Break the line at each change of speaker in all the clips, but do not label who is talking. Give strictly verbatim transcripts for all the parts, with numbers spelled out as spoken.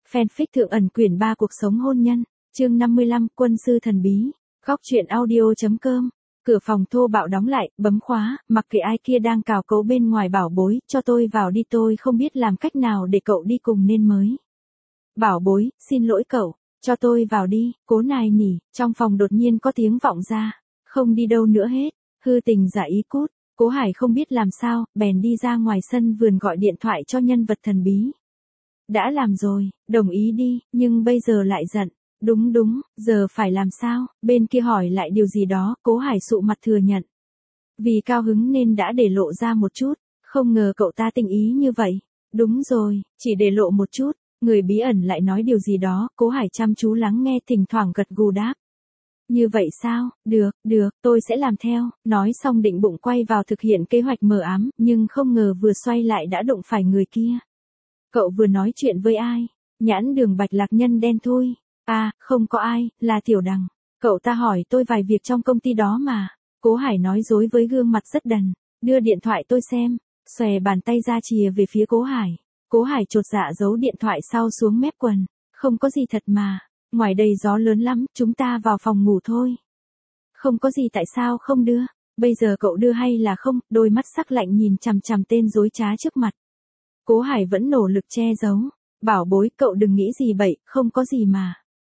Fanfic Thượng ẩn quyển ba cuộc sống hôn nhân, chương năm mươi lăm, quân sư thần bí, góc truyện audio.com. Cửa phòng thô bạo đóng lại, bấm khóa, mặc kệ ai kia đang cào cấu bên ngoài. Bảo bối, cho tôi vào đi, tôi không biết làm cách nào để cậu đi cùng nên mới. Bảo bối, xin lỗi cậu, cho tôi vào đi, cố nài nỉ. Trong phòng đột nhiên có tiếng vọng ra, không đi đâu nữa hết, hư tình giả ý cút. Cố Hải không biết làm sao, bèn đi ra ngoài sân vườn gọi điện thoại cho nhân vật thần bí. Đã làm rồi, đồng ý đi, nhưng bây giờ lại giận. Đúng đúng, giờ phải làm sao? Bên kia hỏi lại điều gì đó, Cố Hải sụ mặt thừa nhận. Vì cao hứng nên đã để lộ ra một chút, không ngờ cậu ta tình ý như vậy. Đúng rồi, chỉ để lộ một chút, người bí ẩn lại nói điều gì đó, Cố Hải chăm chú lắng nghe, thỉnh thoảng gật gù đáp. Như vậy sao? Được, được, tôi sẽ làm theo. Nói xong định bụng quay vào thực hiện kế hoạch mờ ám, nhưng không ngờ vừa xoay lại đã đụng phải người kia. Cậu vừa nói chuyện với ai? Nhãn Đường Bạch Lạc Nhân đen thui. À, không có ai, là Tiểu Đằng. Cậu ta hỏi tôi vài việc trong công ty đó mà. Cố Hải nói dối với gương mặt rất đần. Đưa điện thoại tôi xem. Xòe bàn tay ra chìa về phía Cố Hải. Cố Hải chột dạ giấu điện thoại sau xuống mép quần. Không có gì thật mà. Ngoài đây gió lớn lắm, chúng ta vào phòng ngủ thôi. Không có gì, tại sao không đưa? Bây giờ cậu đưa hay là không? Đôi mắt sắc lạnh nhìn chằm chằm tên dối trá trước mặt. Cố Hải vẫn nỗ lực che giấu. Bảo bối, cậu đừng nghĩ gì bậy, không có gì mà.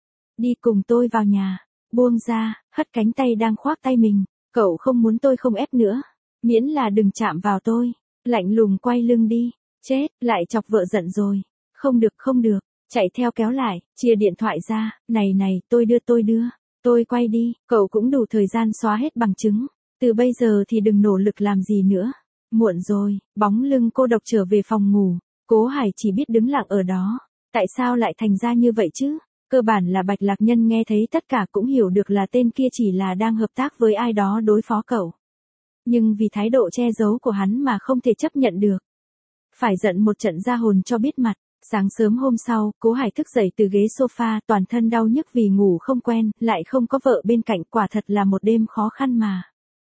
Đi cùng tôi vào nhà. Buông ra, hất cánh tay đang khoác tay mình. Cậu không muốn tôi không ép nữa. Miễn là đừng chạm vào tôi. Lạnh lùng quay lưng đi. Chết, lại chọc vợ giận rồi. Không được, không được. Chạy theo kéo lại, chia điện thoại ra. Này này, tôi đưa tôi đưa. Tôi quay đi, cậu cũng đủ thời gian xóa hết bằng chứng. Từ bây giờ thì đừng nỗ lực làm gì nữa. Muộn rồi, bóng lưng cô độc trở về phòng ngủ. Cố Hải chỉ biết đứng lặng ở đó. Tại sao lại thành ra như vậy chứ? Cơ bản là Bạch Lạc Nhân nghe thấy tất cả cũng hiểu được là tên kia chỉ là đang hợp tác với ai đó đối phó cậu. Nhưng vì thái độ che giấu của hắn mà không thể chấp nhận được. Phải giận một trận ra hồn cho biết mặt. Sáng sớm hôm sau, Cố Hải thức dậy từ ghế sofa, toàn thân đau nhức vì ngủ không quen, lại không có vợ bên cạnh, quả thật là một đêm khó khăn mà.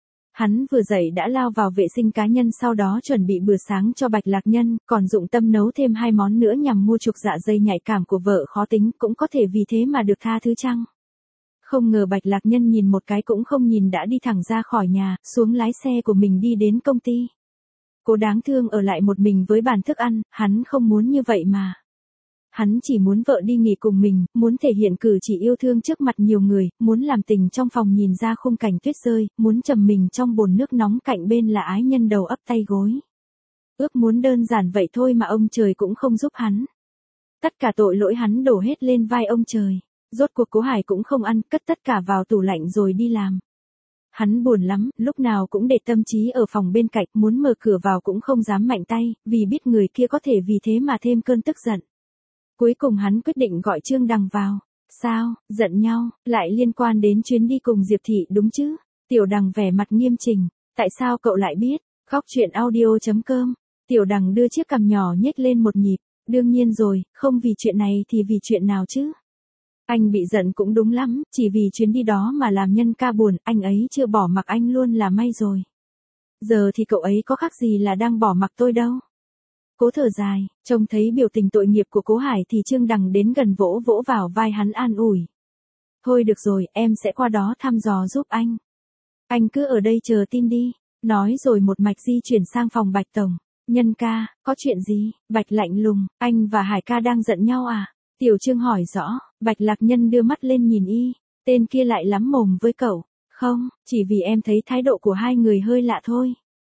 Hắn vừa dậy đã lao vào vệ sinh cá nhân, sau đó chuẩn bị bữa sáng cho Bạch Lạc Nhân, còn dụng tâm nấu thêm hai món nữa nhằm mua chuộc dạ dày nhạy cảm của vợ khó tính, cũng có thể vì thế mà được tha thứ chăng? Không ngờ Bạch Lạc Nhân nhìn một cái cũng không nhìn đã đi thẳng ra khỏi nhà, xuống lái xe của mình đi đến công ty. Cô đáng thương ở lại một mình với bàn thức ăn, hắn không muốn như vậy mà. Hắn chỉ muốn vợ đi nghỉ cùng mình, muốn thể hiện cử chỉ yêu thương trước mặt nhiều người, muốn làm tình trong phòng nhìn ra khung cảnh tuyết rơi, muốn trầm mình trong bồn nước nóng cạnh bên là ái nhân đầu ấp tay gối. Ước muốn đơn giản vậy thôi mà ông trời cũng không giúp hắn. Tất cả tội lỗi hắn đổ hết lên vai ông trời. Rốt cuộc Cố Hải cũng không ăn, cất tất cả vào tủ lạnh rồi đi làm. Hắn buồn lắm, lúc nào cũng để tâm trí ở phòng bên cạnh, muốn mở cửa vào cũng không dám mạnh tay, vì biết người kia có thể vì thế mà thêm cơn tức giận. Cuối cùng hắn quyết định gọi Trương Đằng vào. Sao, giận nhau, lại liên quan đến chuyến đi cùng Diệp Thị đúng chứ? Tiểu Đằng vẻ mặt nghiêm chỉnh. Tại sao cậu lại biết? Góc truyện audio.com. Tiểu Đằng đưa chiếc cằm nhỏ nhếch lên một nhịp. Đương nhiên rồi, không vì chuyện này thì vì chuyện nào chứ? Anh bị giận cũng đúng lắm, chỉ vì chuyến đi đó mà làm nhân ca buồn, anh ấy chưa bỏ mặc anh luôn là may rồi. Giờ thì cậu ấy có khác gì là đang bỏ mặc tôi đâu. Cố thở dài, trông thấy biểu tình tội nghiệp của Cố Hải thì Trương Đằng đến gần vỗ vỗ vào vai hắn an ủi. Thôi được rồi, em sẽ qua đó thăm dò giúp anh. Anh cứ ở đây chờ tin đi. Nói rồi một mạch di chuyển sang phòng Bạch Tổng. Nhân ca, có chuyện gì? Bạch lạnh lùng, anh và Hải ca đang giận nhau à? Tiểu Trương hỏi rõ. Bạch Lạc Nhân đưa mắt lên nhìn y. Tên kia lại lắm mồm với cậu. Không, chỉ vì em thấy thái độ của hai người hơi lạ thôi.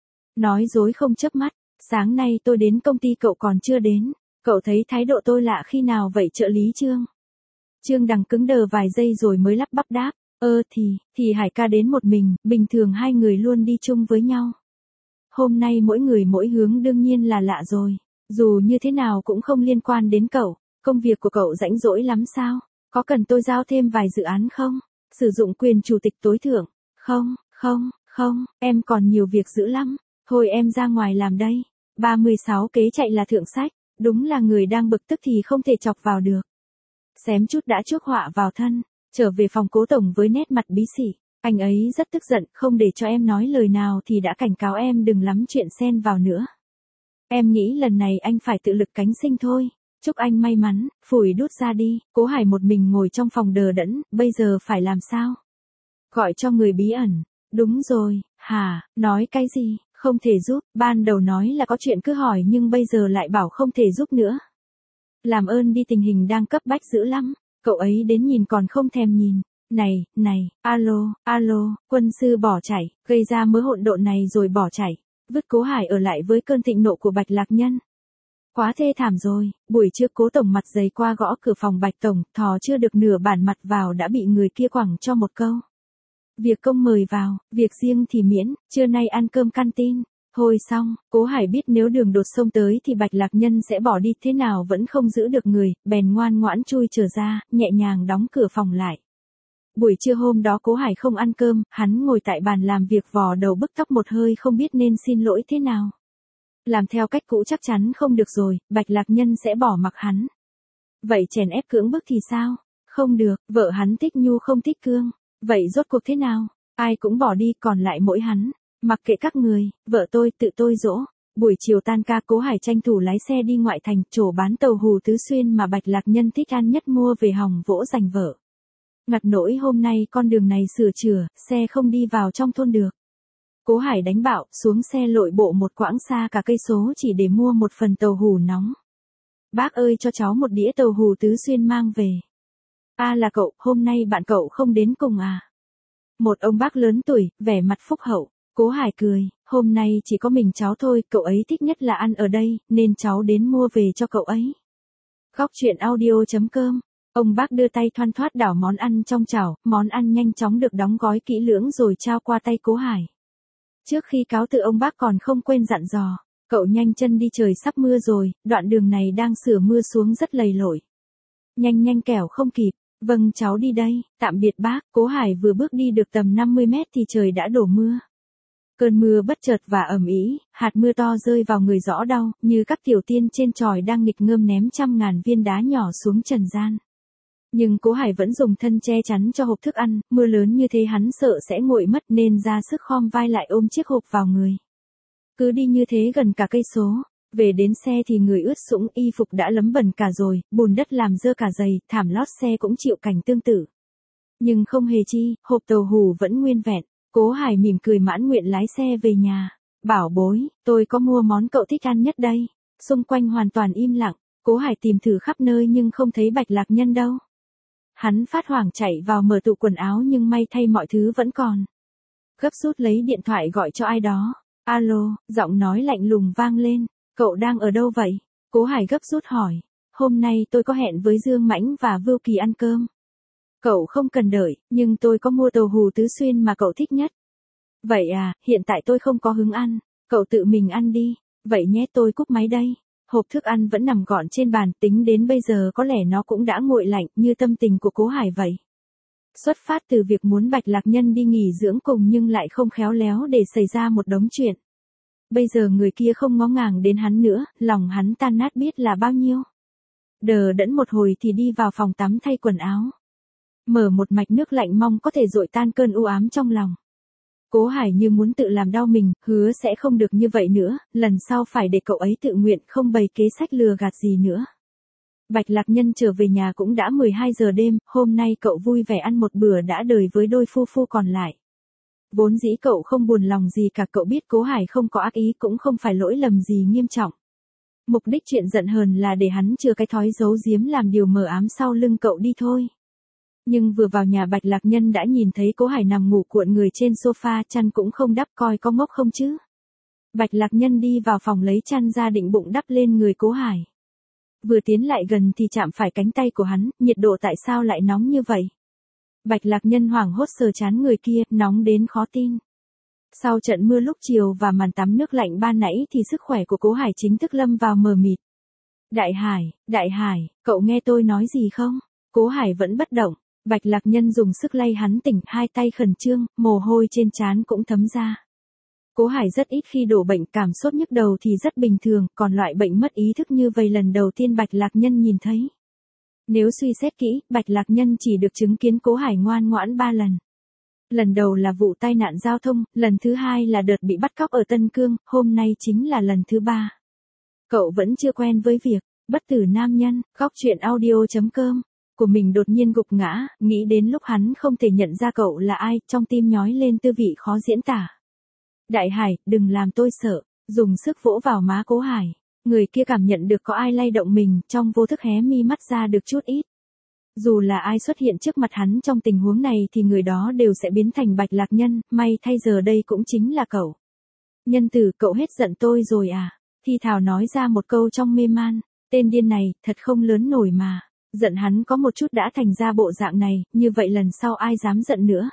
Nói dối không chớp mắt. Sáng nay tôi đến công ty cậu còn chưa đến. Cậu thấy thái độ tôi lạ khi nào vậy trợ lý Trương? Trương Đằng cứng đờ vài giây rồi mới lắp bắp đáp. Ơ thì, thì Hải ca đến một mình, bình thường hai người luôn đi chung với nhau. Hôm nay mỗi người mỗi hướng đương nhiên là lạ rồi. Dù như thế nào cũng không liên quan đến cậu. Công việc của cậu rãnh rỗi lắm sao? Có cần tôi giao thêm vài dự án không? Sử dụng quyền chủ tịch tối thượng? Không, không, không, em còn nhiều việc dữ lắm. Thôi em ra ngoài làm đây. ba mươi sáu kế chạy là thượng sách. Đúng là người đang bực tức thì không thể chọc vào được. Xém chút đã chuốc họa vào thân. Trở về phòng Cố Tổng với nét mặt bí xỉ. Anh ấy rất tức giận, không để cho em nói lời nào thì đã cảnh cáo em đừng lắm chuyện xen vào nữa. Em nghĩ lần này anh phải tự lực cánh sinh thôi. Chúc anh may mắn, phủi đút ra đi, Cố Hải một mình ngồi trong phòng đờ đẫn, bây giờ phải làm sao? Gọi cho người bí ẩn. Đúng rồi, hả, nói cái gì, không thể giúp, ban đầu nói là có chuyện cứ hỏi nhưng bây giờ lại bảo không thể giúp nữa. Làm ơn đi, tình hình đang cấp bách dữ lắm, cậu ấy đến nhìn còn không thèm nhìn. Này, này, alo, alo, quân sư bỏ chạy, gây ra mớ hỗn độn này rồi bỏ chạy, vứt Cố Hải ở lại với cơn thịnh nộ của Bạch Lạc Nhân. Quá thê thảm rồi, buổi trưa Cố tổng mặt dày qua gõ cửa phòng Bạch tổng, thò chưa được nửa bản mặt vào đã bị người kia quẳng cho một câu. Việc công mời vào, việc riêng thì miễn, trưa nay ăn cơm canteen. Thôi xong, Cố Hải biết nếu đường đột xông tới thì Bạch Lạc Nhân sẽ bỏ đi, thế nào vẫn không giữ được người, bèn ngoan ngoãn chui trở ra, nhẹ nhàng đóng cửa phòng lại. Buổi trưa hôm đó Cố Hải không ăn cơm, hắn ngồi tại bàn làm việc vò đầu bứt tóc một hơi không biết nên xin lỗi thế nào. Làm theo cách cũ chắc chắn không được rồi, Bạch Lạc Nhân sẽ bỏ mặc hắn. Vậy chèn ép cưỡng bức thì sao? Không được, vợ hắn thích nhu không thích cương. Vậy rốt cuộc thế nào? Ai cũng bỏ đi còn lại mỗi hắn. Mặc kệ các người, vợ tôi tự tôi dỗ. Buổi chiều tan ca Cố Hải tranh thủ lái xe đi ngoại thành chỗ bán tàu hù Tứ Xuyên mà Bạch Lạc Nhân thích ăn nhất mua về hòng vỗ dành vợ. Ngặt nỗi hôm nay con đường này sửa chữa, xe không đi vào trong thôn được. Cố Hải đánh bạo, xuống xe lội bộ một quãng xa cả cây số chỉ để mua một phần tàu hù nóng. Bác ơi cho cháu một đĩa tàu hù Tứ Xuyên mang về. A à là cậu, hôm nay bạn cậu không đến cùng à? Một ông bác lớn tuổi, vẻ mặt phúc hậu. Cố Hải cười, hôm nay chỉ có mình cháu thôi, cậu ấy thích nhất là ăn ở đây, nên cháu đến mua về cho cậu ấy. Góc truyện audio chấm com. Ông bác đưa tay thoăn thoắt đảo món ăn trong chảo, món ăn nhanh chóng được đóng gói kỹ lưỡng rồi trao qua tay Cố Hải. Trước khi cáo từ ông bác còn không quên dặn dò, cậu nhanh chân đi, trời sắp mưa rồi, đoạn đường này đang sửa mưa xuống rất lầy lội. Nhanh nhanh kẻo không kịp. Vâng cháu đi đây, tạm biệt bác. Cố Hải vừa bước đi được tầm năm mươi mét thì trời đã đổ mưa. Cơn mưa bất chợt và ầm ĩ, hạt mưa to rơi vào người rõ đau, như các tiểu tiên trên chòi đang nghịch ngợm ném trăm ngàn viên đá nhỏ xuống trần gian. Nhưng Cố Hải vẫn dùng thân che chắn cho hộp thức ăn, mưa lớn như thế hắn sợ sẽ nguội mất nên ra sức khom vai lại ôm chiếc hộp vào người. Cứ đi như thế gần cả cây số. Về đến xe thì người ướt sũng, y phục đã lấm bẩn cả rồi, bùn đất làm dơ cả giày, thảm lót xe cũng chịu cảnh tương tự. Nhưng không hề chi, hộp tàu hù vẫn nguyên vẹn. Cố Hải mỉm cười mãn nguyện lái xe về nhà. Bảo bối, tôi có mua món cậu thích ăn nhất đây. Xung quanh hoàn toàn im lặng, Cố Hải tìm thử khắp nơi nhưng không thấy Bạch Lạc Nhân đâu. Hắn phát hoảng chạy vào mở tủ quần áo nhưng may thay mọi thứ vẫn còn. Gấp rút lấy điện thoại gọi cho ai đó. Alo, giọng nói lạnh lùng vang lên. Cậu đang ở đâu vậy? Cố Hải gấp rút hỏi. Hôm nay tôi có hẹn với Dương Mãnh và Vưu Kỳ ăn cơm. Cậu không cần đợi, nhưng tôi có mua tàu hù Tứ Xuyên mà cậu thích nhất. Vậy à, hiện tại tôi không có hứng ăn, cậu tự mình ăn đi. Vậy nhé, tôi cúp máy đây. Hộp thức ăn vẫn nằm gọn trên bàn, tính đến bây giờ có lẽ nó cũng đã nguội lạnh như tâm tình của Cố Hải vậy. Xuất phát từ việc muốn Bạch Lạc Nhân đi nghỉ dưỡng cùng nhưng lại không khéo léo để xảy ra một đống chuyện. Bây giờ người kia không ngó ngàng đến hắn nữa, lòng hắn tan nát biết là bao nhiêu. Đờ đẫn một hồi thì đi vào phòng tắm thay quần áo. Mở một mạch nước lạnh mong có thể dội tan cơn u ám trong lòng. Cố Hải như muốn tự làm đau mình, hứa sẽ không được như vậy nữa, lần sau phải để cậu ấy tự nguyện, không bày kế sách lừa gạt gì nữa. Bạch Lạc Nhân trở về nhà cũng đã mười hai giờ đêm, hôm nay cậu vui vẻ ăn một bữa đã đời với đôi phu phu còn lại. Vốn dĩ cậu không buồn lòng gì cả, cậu biết Cố Hải không có ác ý cũng không phải lỗi lầm gì nghiêm trọng. Mục đích chuyện giận hờn là để hắn chừa cái thói giấu giếm làm điều mờ ám sau lưng cậu đi thôi. Nhưng vừa vào nhà Bạch Lạc Nhân đã nhìn thấy Cố Hải nằm ngủ cuộn người trên sofa, chăn cũng không đắp, coi có ngốc không chứ. Bạch Lạc Nhân đi vào phòng lấy chăn ra định bụng đắp lên người Cố Hải. Vừa tiến lại gần thì chạm phải cánh tay của hắn, nhiệt độ tại sao lại nóng như vậy? Bạch Lạc Nhân hoảng hốt sờ trán người kia, nóng đến khó tin. Sau trận mưa lúc chiều và màn tắm nước lạnh ban nãy thì sức khỏe của Cố Hải chính thức lâm vào mờ mịt. Đại Hải, Đại Hải, cậu nghe tôi nói gì không? Cố Hải vẫn bất động. Bạch Lạc Nhân dùng sức lay hắn tỉnh, hai tay khẩn trương, mồ hôi trên trán cũng thấm ra. Cố Hải rất ít khi đổ bệnh, cảm sốt nhức đầu thì rất bình thường, còn loại bệnh mất ý thức như vậy lần đầu tiên Bạch Lạc Nhân nhìn thấy. Nếu suy xét kỹ, Bạch Lạc Nhân chỉ được chứng kiến Cố Hải ngoan ngoãn ba lần. Lần đầu là vụ tai nạn giao thông, lần thứ hai là đợt bị bắt cóc ở Tân Cương, hôm nay chính là lần thứ ba. Cậu vẫn chưa quen với việc Bất tử nam nhân, góc truyện audio.com của mình đột nhiên gục ngã, nghĩ đến lúc hắn không thể nhận ra cậu là ai, trong tim nhói lên tư vị khó diễn tả. Đại Hải, đừng làm tôi sợ, dùng sức vỗ vào má Cố Hải. Người kia cảm nhận được có ai lay động mình, trong vô thức hé mi mắt ra được chút ít. Dù là ai xuất hiện trước mặt hắn trong tình huống này thì người đó đều sẽ biến thành Bạch Lạc Nhân, may thay giờ đây cũng chính là cậu. Nhân tử, cậu hết giận tôi rồi à? Thi Thảo nói ra một câu trong mê man, tên điên này, thật không lớn nổi mà. Giận hắn có một chút đã thành ra bộ dạng này, như vậy lần sau ai dám giận nữa.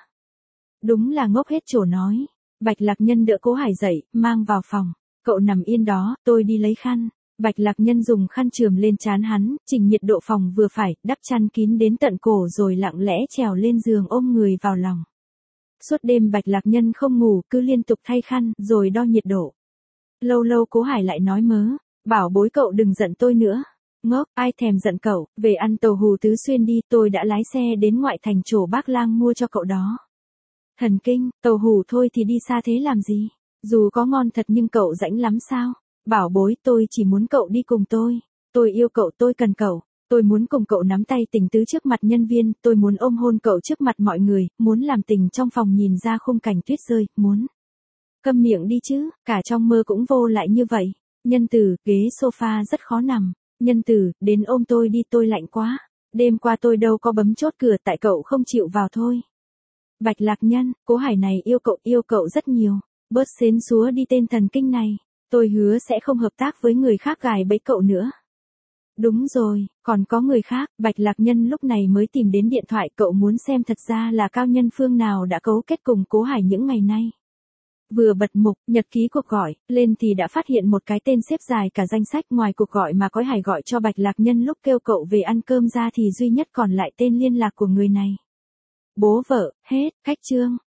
Đúng là ngốc hết chỗ nói. Bạch Lạc Nhân đỡ Cố Hải dậy, mang vào phòng. Cậu nằm yên đó, tôi đi lấy khăn. Bạch Lạc Nhân dùng khăn chườm lên trán hắn, chỉnh nhiệt độ phòng vừa phải, đắp chăn kín đến tận cổ rồi lặng lẽ trèo lên giường ôm người vào lòng. Suốt đêm Bạch Lạc Nhân không ngủ, cứ liên tục thay khăn, rồi đo nhiệt độ. Lâu lâu Cố Hải lại nói mớ, bảo bối cậu đừng giận tôi nữa. Ngốc, ai thèm giận cậu, về ăn tàu hù Tứ Xuyên đi, tôi đã lái xe đến ngoại thành chỗ Bác Lang mua cho cậu đó. Thần kinh, tàu hù thôi thì đi xa thế làm gì? Dù có ngon thật nhưng cậu rãnh lắm sao? Bảo bối, tôi chỉ muốn cậu đi cùng tôi. Tôi yêu cậu, tôi cần cậu. Tôi muốn cùng cậu nắm tay tình tứ trước mặt nhân viên, tôi muốn ôm hôn cậu trước mặt mọi người, muốn làm tình trong phòng nhìn ra khung cảnh tuyết rơi, muốn. Câm miệng đi chứ, cả trong mơ cũng vô lại như vậy. Nhân tử, ghế sofa rất khó nằm. Nhân tử, đến ôm tôi đi, tôi lạnh quá. Đêm qua tôi đâu có bấm chốt cửa tại cậu không chịu vào thôi. Bạch Lạc Nhân, Cố Hải này yêu cậu, yêu cậu rất nhiều. Bớt xến xúa đi tên thần kinh này. Tôi hứa sẽ không hợp tác với người khác gài bẫy cậu nữa. Đúng rồi, còn có người khác, Bạch Lạc Nhân lúc này mới tìm đến điện thoại, cậu muốn xem thật ra là cao nhân phương nào đã cấu kết cùng Cố Hải những ngày nay. Vừa bật mục, nhật ký cuộc gọi, lên thì đã phát hiện một cái tên xếp dài cả danh sách, ngoài cuộc gọi mà Cố Hải gọi cho Bạch Lạc Nhân lúc kêu cậu về ăn cơm ra thì duy nhất còn lại tên liên lạc của người này. Bố vợ, hết, cách chương.